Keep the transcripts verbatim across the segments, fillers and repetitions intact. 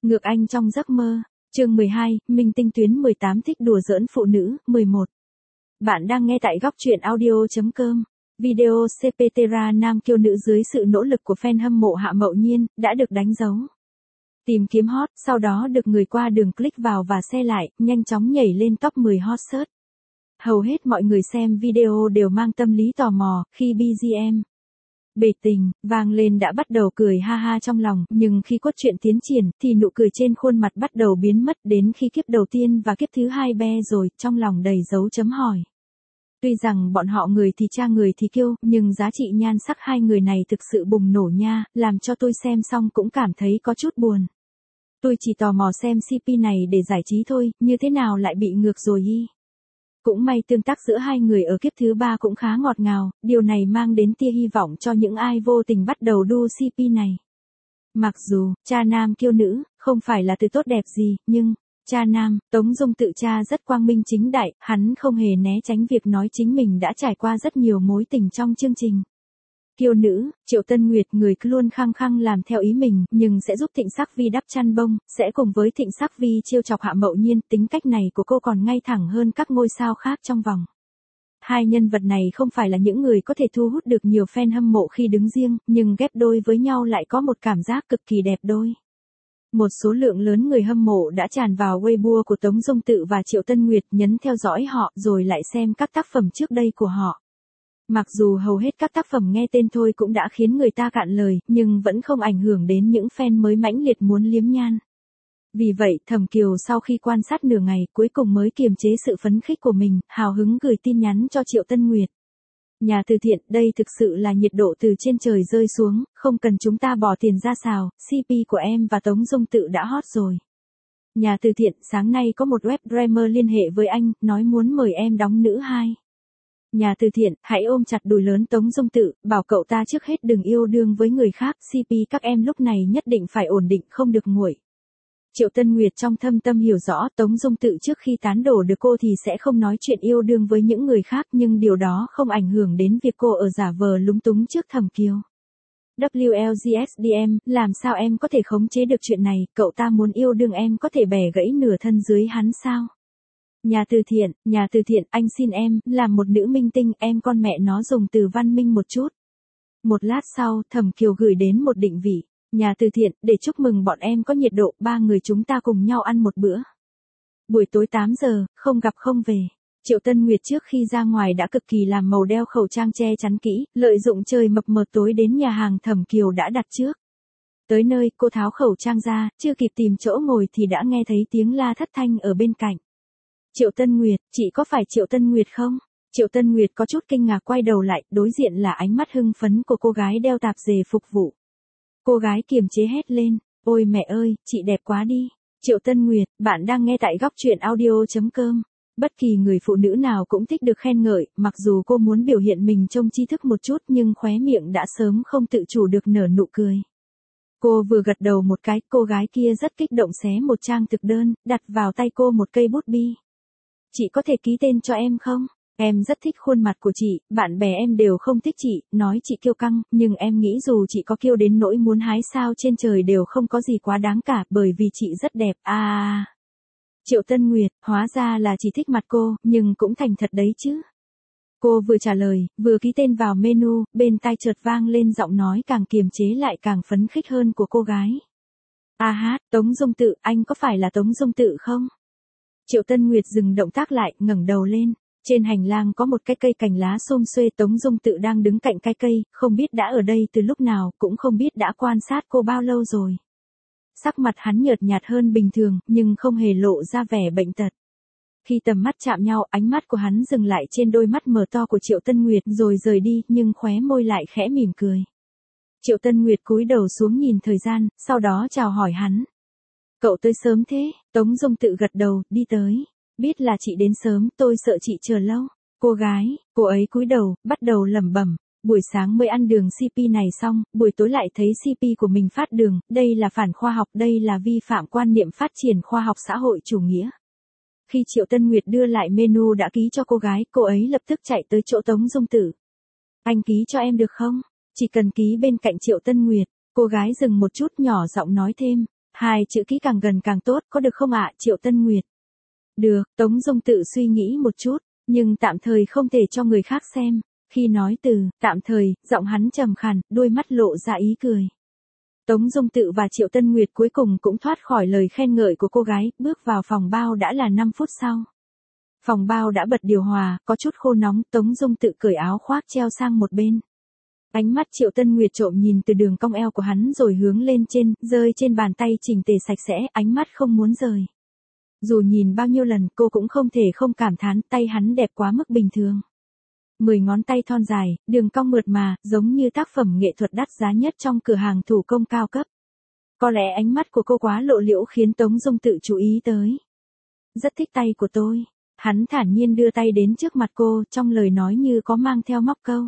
Ngược anh trong giấc mơ. Chương mười hai, Minh Tinh tuyến mười tám thích đùa giỡn phụ nữ. mười một. Bạn đang nghe tại góc truyện audio chấm com. Video xê pê tê ra nam kiêu nữ dưới sự nỗ lực của fan hâm mộ Hạ Mậu Nhiên, đã được đánh dấu. Tìm kiếm hot, sau đó được người qua đường click vào và share lại, nhanh chóng nhảy lên top mười hot search. Hầu hết mọi người xem video đều mang tâm lý tò mò, khi bê giê em bể tình vang lên đã bắt đầu cười ha ha trong lòng, nhưng khi cốt truyện tiến triển thì nụ cười trên khuôn mặt bắt đầu biến mất, đến khi kiếp đầu tiên và kiếp thứ hai be rồi, trong lòng đầy dấu chấm hỏi. Tuy rằng bọn họ người thì cha người thì kiêu, nhưng giá trị nhan sắc hai người này thực sự bùng nổ nha, làm cho tôi xem xong cũng cảm thấy có chút buồn. Tôi chỉ tò mò xem xê pê này để giải trí thôi, như thế nào lại bị ngược rồi y. Cũng may tương tác giữa hai người ở kiếp thứ ba cũng khá ngọt ngào, điều này mang đến tia hy vọng cho những ai vô tình bắt đầu đu xê pê này. Mặc dù, cha nam kiêu nữ, không phải là từ tốt đẹp gì, nhưng, cha nam, Tống Dung tự cha rất quang minh chính đại, hắn không hề né tránh việc nói chính mình đã trải qua rất nhiều mối tình trong chương trình. Kiêu nữ, Triệu Tân Nguyệt người cứ luôn khăng khăng làm theo ý mình, nhưng sẽ giúp Thịnh Sắc Vi đắp chăn bông, sẽ cùng với Thịnh Sắc Vi trêu chọc Hạ Mậu Nhiên, tính cách này của cô còn ngay thẳng hơn các ngôi sao khác trong vòng. Hai nhân vật này không phải là những người có thể thu hút được nhiều fan hâm mộ khi đứng riêng, nhưng ghép đôi với nhau lại có một cảm giác cực kỳ đẹp đôi. Một số lượng lớn người hâm mộ đã tràn vào Weibo của Tống Dung Tự và Triệu Tân Nguyệt, nhấn theo dõi họ rồi lại xem các tác phẩm trước đây của họ. Mặc dù hầu hết các tác phẩm nghe tên thôi cũng đã khiến người ta cạn lời, nhưng vẫn không ảnh hưởng đến những fan mới mãnh liệt muốn liếm nhan. Vì vậy, Thẩm Kiều sau khi quan sát nửa ngày, cuối cùng mới kiềm chế sự phấn khích của mình, hào hứng gửi tin nhắn cho Triệu Tân Nguyệt. Nhà từ thiện, đây thực sự là nhiệt độ từ trên trời rơi xuống, không cần chúng ta bỏ tiền ra xào, xê pê của em và Tống Dung Tự đã hot rồi. Nhà từ thiện, sáng nay có một web drama liên hệ với anh, nói muốn mời em đóng nữ hai. Nhà từ thiện, hãy ôm chặt đùi lớn Tống Dung Tự, bảo cậu ta trước hết đừng yêu đương với người khác, xê pê các em lúc này nhất định phải ổn định, không được nguội. Triệu Tân Nguyệt trong thâm tâm hiểu rõ Tống Dung Tự trước khi tán đổ được cô thì sẽ không nói chuyện yêu đương với những người khác, nhưng điều đó không ảnh hưởng đến việc cô ở giả vờ lúng túng trước Thẩm Kiều. vê lờ giê ét đê em, làm sao em có thể khống chế được chuyện này, cậu ta muốn yêu đương em có thể bẻ gãy nửa thân dưới hắn sao? Nhà từ thiện, nhà từ thiện, anh xin em, làm một nữ minh tinh, em con mẹ nó dùng từ văn minh một chút. Một lát sau, Thẩm Kiều gửi đến một định vị. Nhà từ thiện, để chúc mừng bọn em có nhiệt độ, ba người chúng ta cùng nhau ăn một bữa. Buổi tối tám giờ, không gặp không về. Triệu Tân Nguyệt trước khi ra ngoài đã cực kỳ làm màu đeo khẩu trang che chắn kỹ, lợi dụng trời mập mờ tối đến nhà hàng Thẩm Kiều đã đặt trước. Tới nơi, cô tháo khẩu trang ra, chưa kịp tìm chỗ ngồi thì đã nghe thấy tiếng la thất thanh ở bên cạnh. Triệu Tân Nguyệt, chị có phải Triệu Tân Nguyệt không? Triệu Tân Nguyệt có chút kinh ngạc quay đầu lại, đối diện là ánh mắt hưng phấn của cô gái đeo tạp dề phục vụ. Cô gái kiềm chế hét lên, ôi mẹ ơi, chị đẹp quá đi. Triệu Tân Nguyệt, bạn đang nghe tại góc truyện audio chấm com. Bất kỳ người phụ nữ nào cũng thích được khen ngợi, mặc dù cô muốn biểu hiện mình trông tri thức một chút nhưng khóe miệng đã sớm không tự chủ được nở nụ cười. Cô vừa gật đầu một cái, cô gái kia rất kích động xé một trang thực đơn, đặt vào tay cô một cây bút bi. Chị có thể ký tên cho em không? Em rất thích khuôn mặt của chị, bạn bè em đều không thích chị, nói chị kiêu căng, nhưng em nghĩ dù chị có kiêu đến nỗi muốn hái sao trên trời đều không có gì quá đáng cả, bởi vì chị rất đẹp, à. Triệu Tân Nguyệt, hóa ra là chỉ thích mặt cô, nhưng cũng thành thật đấy chứ. Cô vừa trả lời, vừa ký tên vào menu, bên tai chợt vang lên giọng nói càng kiềm chế lại càng phấn khích hơn của cô gái. A hát, Tống Dung Tự, anh có phải là Tống Dung Tự không? Triệu Tân Nguyệt dừng động tác lại, ngẩng đầu lên. Trên hành lang có một cái cây cành lá xum xuê, Tống Dung Tự đang đứng cạnh cái cây, không biết đã ở đây từ lúc nào, cũng không biết đã quan sát cô bao lâu rồi. Sắc mặt hắn nhợt nhạt hơn bình thường, nhưng không hề lộ ra vẻ bệnh tật. Khi tầm mắt chạm nhau, ánh mắt của hắn dừng lại trên đôi mắt mở to của Triệu Tân Nguyệt rồi rời đi, nhưng khóe môi lại khẽ mỉm cười. Triệu Tân Nguyệt cúi đầu xuống nhìn thời gian, sau đó chào hỏi hắn. Cậu tới sớm thế? Tống Dung Tự gật đầu, đi tới. Biết là chị đến sớm, tôi sợ chị chờ lâu. Cô gái, cô ấy cúi đầu, bắt đầu lẩm bẩm. Buổi sáng mới ăn đường xê pê này xong, buổi tối lại thấy xê pê của mình phát đường, đây là phản khoa học, đây là vi phạm quan niệm phát triển khoa học xã hội chủ nghĩa. Khi Triệu Tân Nguyệt đưa lại menu đã ký cho cô gái, cô ấy lập tức chạy tới chỗ Tống Dung Tự. Anh ký cho em được không? Chỉ cần ký bên cạnh Triệu Tân Nguyệt. Cô gái dừng một chút nhỏ giọng nói thêm. Hai chữ ký càng gần càng tốt, có được không ạ, Triệu Tân Nguyệt? Được, Tống Dung tự suy nghĩ một chút, nhưng tạm thời không thể cho người khác xem. Khi nói từ, tạm thời, giọng hắn trầm khàn, đôi mắt lộ ra ý cười. Tống Dung Tự và Triệu Tân Nguyệt cuối cùng cũng thoát khỏi lời khen ngợi của cô gái, bước vào phòng bao đã là năm phút sau. Phòng bao đã bật điều hòa, có chút khô nóng, Tống Dung Tự cởi áo khoác treo sang một bên. Ánh mắt Triệu Tân Nguyệt trộm nhìn từ đường cong eo của hắn rồi hướng lên trên, rơi trên bàn tay chỉnh tề sạch sẽ, ánh mắt không muốn rời. Dù nhìn bao nhiêu lần cô cũng không thể không cảm thán tay hắn đẹp quá mức bình thường. Mười ngón tay thon dài, đường cong mượt mà, giống như tác phẩm nghệ thuật đắt giá nhất trong cửa hàng thủ công cao cấp. Có lẽ ánh mắt của cô quá lộ liễu khiến Tống Dung Tự chú ý tới. Rất thích tay của tôi. Hắn thản nhiên đưa tay đến trước mặt cô, trong lời nói như có mang theo móc câu.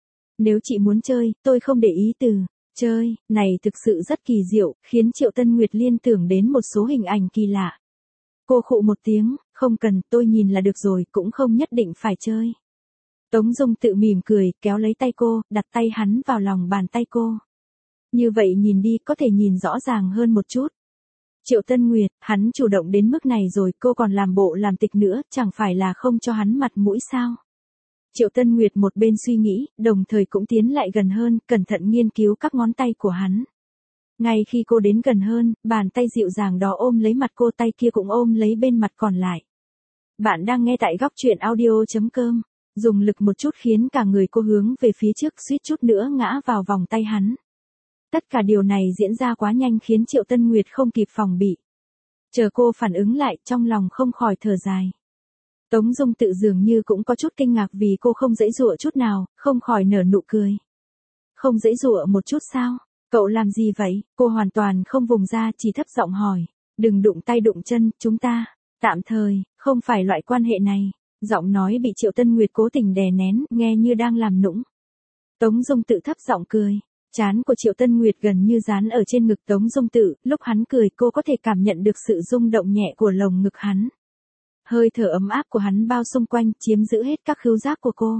Nếu chị muốn chơi, tôi không để ý từ chơi này thực sự rất kỳ diệu, khiến Triệu Tân Nguyệt liên tưởng đến một số hình ảnh kỳ lạ. Cô khụ một tiếng, không cần, tôi nhìn là được rồi, cũng không nhất định phải chơi. Tống Dung Tự mỉm cười, kéo lấy tay cô, đặt tay hắn vào lòng bàn tay cô. Như vậy nhìn đi, có thể nhìn rõ ràng hơn một chút. Triệu Tân Nguyệt, hắn chủ động đến mức này rồi, cô còn làm bộ làm tịch nữa, chẳng phải là không cho hắn mặt mũi sao? Triệu Tân Nguyệt một bên suy nghĩ, đồng thời cũng tiến lại gần hơn, cẩn thận nghiên cứu các ngón tay của hắn. Ngay khi cô đến gần hơn, bàn tay dịu dàng đó ôm lấy mặt cô, tay kia cũng ôm lấy bên mặt còn lại. Bạn đang nghe tại góc truyện audio chấm com. Dùng lực một chút khiến cả người cô hướng về phía trước, suýt chút nữa ngã vào vòng tay hắn. Tất cả điều này diễn ra quá nhanh khiến Triệu Tân Nguyệt không kịp phòng bị. Chờ cô phản ứng lại, trong lòng không khỏi thở dài. Tống Dung Tự dường như cũng có chút kinh ngạc vì cô không giãy giụa chút nào, không khỏi nở nụ cười. Không giãy giụa một chút sao? Cậu làm gì vậy? Cô hoàn toàn không vùng ra, chỉ thấp giọng hỏi. Đừng đụng tay đụng chân, chúng ta, tạm thời, không phải loại quan hệ này. Giọng nói bị Triệu Tân Nguyệt cố tình đè nén, nghe như đang làm nũng. Tống Dung Tự thấp giọng cười. Trán của Triệu Tân Nguyệt gần như dán ở trên ngực Tống Dung Tự, lúc hắn cười cô có thể cảm nhận được sự rung động nhẹ của lồng ngực hắn. Hơi thở ấm áp của hắn bao xung quanh, chiếm giữ hết các khứu giác của cô.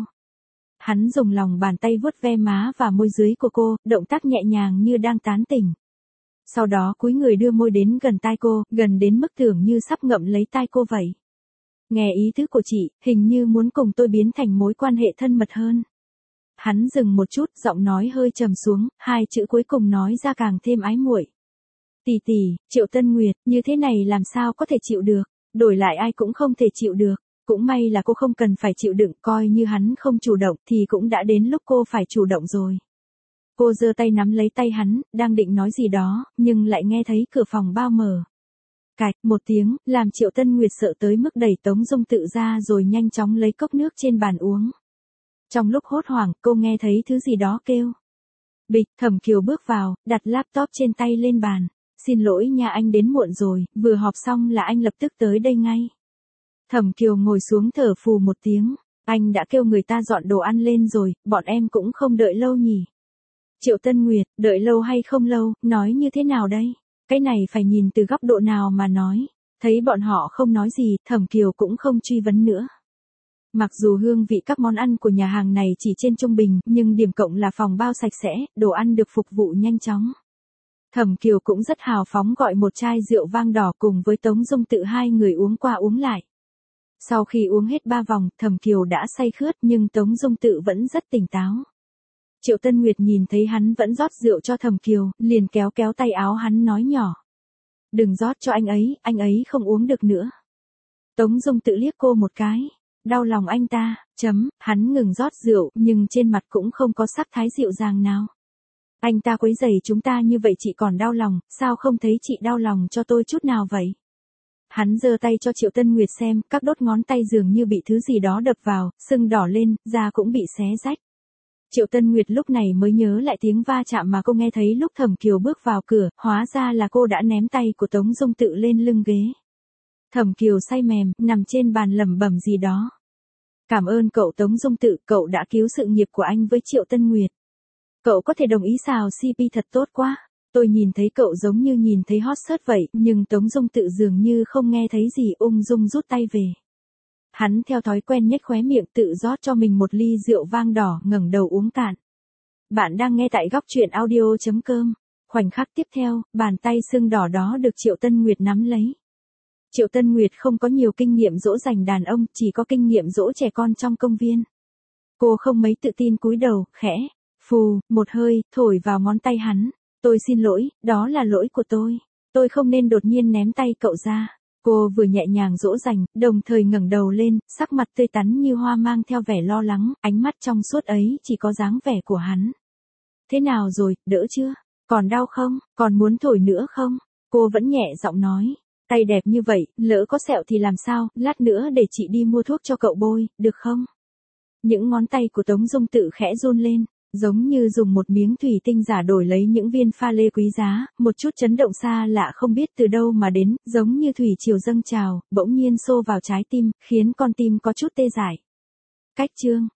Hắn dùng lòng bàn tay vuốt ve má và môi dưới của cô, động tác nhẹ nhàng như đang tán tỉnh. Sau đó cúi người đưa môi đến gần tai cô, gần đến mức tưởng như sắp ngậm lấy tai cô vậy. Nghe ý tứ của chị, hình như muốn cùng tôi biến thành mối quan hệ thân mật hơn. Hắn dừng một chút, giọng nói hơi trầm xuống, hai chữ cuối cùng nói ra càng thêm ái muội. Tỷ tỷ, Triệu Tân Nguyệt, như thế này làm sao có thể chịu được, đổi lại ai cũng không thể chịu được. Cũng may là cô không cần phải chịu đựng, coi như hắn không chủ động thì cũng đã đến lúc cô phải chủ động rồi. Cô giơ tay nắm lấy tay hắn, đang định nói gì đó, nhưng lại nghe thấy cửa phòng bao mở. Cạch, một tiếng, làm Triệu Tân Nguyệt sợ tới mức đẩy Tống Dung Tự ra rồi nhanh chóng lấy cốc nước trên bàn uống. Trong lúc hốt hoảng, cô nghe thấy thứ gì đó kêu. Bịch, Thẩm Kiều bước vào, đặt laptop trên tay lên bàn. Xin lỗi nha, anh đến muộn rồi, vừa họp xong là anh lập tức tới đây ngay. Thẩm Kiều ngồi xuống thở phù một tiếng. Anh đã kêu người ta dọn đồ ăn lên rồi, bọn em cũng không đợi lâu nhỉ. Triệu Tân Nguyệt, đợi lâu hay không lâu, nói như thế nào đây? Cái này phải nhìn từ góc độ nào mà nói. Thấy bọn họ không nói gì, Thẩm Kiều cũng không truy vấn nữa. Mặc dù hương vị các món ăn của nhà hàng này chỉ trên trung bình, nhưng điểm cộng là phòng bao sạch sẽ, đồ ăn được phục vụ nhanh chóng. Thẩm Kiều cũng rất hào phóng gọi một chai rượu vang đỏ cùng với Tống Dung Tự, hai người uống qua uống lại. Sau khi uống hết ba vòng, Thẩm Kiều đã say khướt nhưng Tống Dung Tự vẫn rất tỉnh táo. Triệu Tân Nguyệt nhìn thấy hắn vẫn rót rượu cho Thẩm Kiều, liền kéo kéo tay áo hắn nói nhỏ. Đừng rót cho anh ấy, anh ấy không uống được nữa. Tống Dung Tự liếc cô một cái. Đau lòng anh ta, chấm, hắn ngừng rót rượu, nhưng trên mặt cũng không có sắc thái dịu dàng nào. Anh ta quấy rầy chúng ta như vậy chị còn đau lòng, sao không thấy chị đau lòng cho tôi chút nào vậy? Hắn giơ tay cho Triệu Tân Nguyệt xem, các đốt ngón tay dường như bị thứ gì đó đập vào, sưng đỏ lên, da cũng bị xé rách. Triệu Tân Nguyệt lúc này mới nhớ lại tiếng va chạm mà cô nghe thấy lúc Thẩm Kiều bước vào cửa, hóa ra là cô đã ném tay của Tống Dung Tự lên lưng ghế. Thẩm Kiều say mềm, nằm trên bàn lẩm bẩm gì đó. Cảm ơn cậu Tống Dung Tự, cậu đã cứu sự nghiệp của anh với Triệu Tân Nguyệt. Cậu có thể đồng ý xào xê pê thật tốt quá. Tôi nhìn thấy cậu giống như nhìn thấy hot search vậy, nhưng Tống Dung Tự dường như không nghe thấy gì, ung dung rút tay về. Hắn theo thói quen nhếch khóe miệng tự rót cho mình một ly rượu vang đỏ, ngẩng đầu uống cạn. Bạn đang nghe tại góc truyện audio chấm com. Khoảnh khắc tiếp theo, bàn tay sưng đỏ đó được Triệu Tân Nguyệt nắm lấy. Triệu Tân Nguyệt không có nhiều kinh nghiệm dỗ dành đàn ông, chỉ có kinh nghiệm dỗ trẻ con trong công viên. Cô không mấy tự tin cúi đầu, khẽ, phù, một hơi, thổi vào ngón tay hắn. Tôi xin lỗi, đó là lỗi của tôi. Tôi không nên đột nhiên ném tay cậu ra. Cô vừa nhẹ nhàng dỗ dành, đồng thời ngẩng đầu lên, sắc mặt tươi tắn như hoa mang theo vẻ lo lắng, ánh mắt trong suốt ấy chỉ có dáng vẻ của hắn. Thế nào rồi, đỡ chưa? Còn đau không? Còn muốn thổi nữa không? Cô vẫn nhẹ giọng nói. Tay đẹp như vậy, lỡ có sẹo thì làm sao, lát nữa để chị đi mua thuốc cho cậu bôi, được không? Những ngón tay của Tống Dung tự khẽ run lên, giống như dùng một miếng thủy tinh giả đổi lấy những viên pha lê quý giá, một chút chấn động xa lạ không biết từ đâu mà đến, giống như thủy triều dâng trào, bỗng nhiên xô vào trái tim, khiến con tim có chút tê dại. Cách chương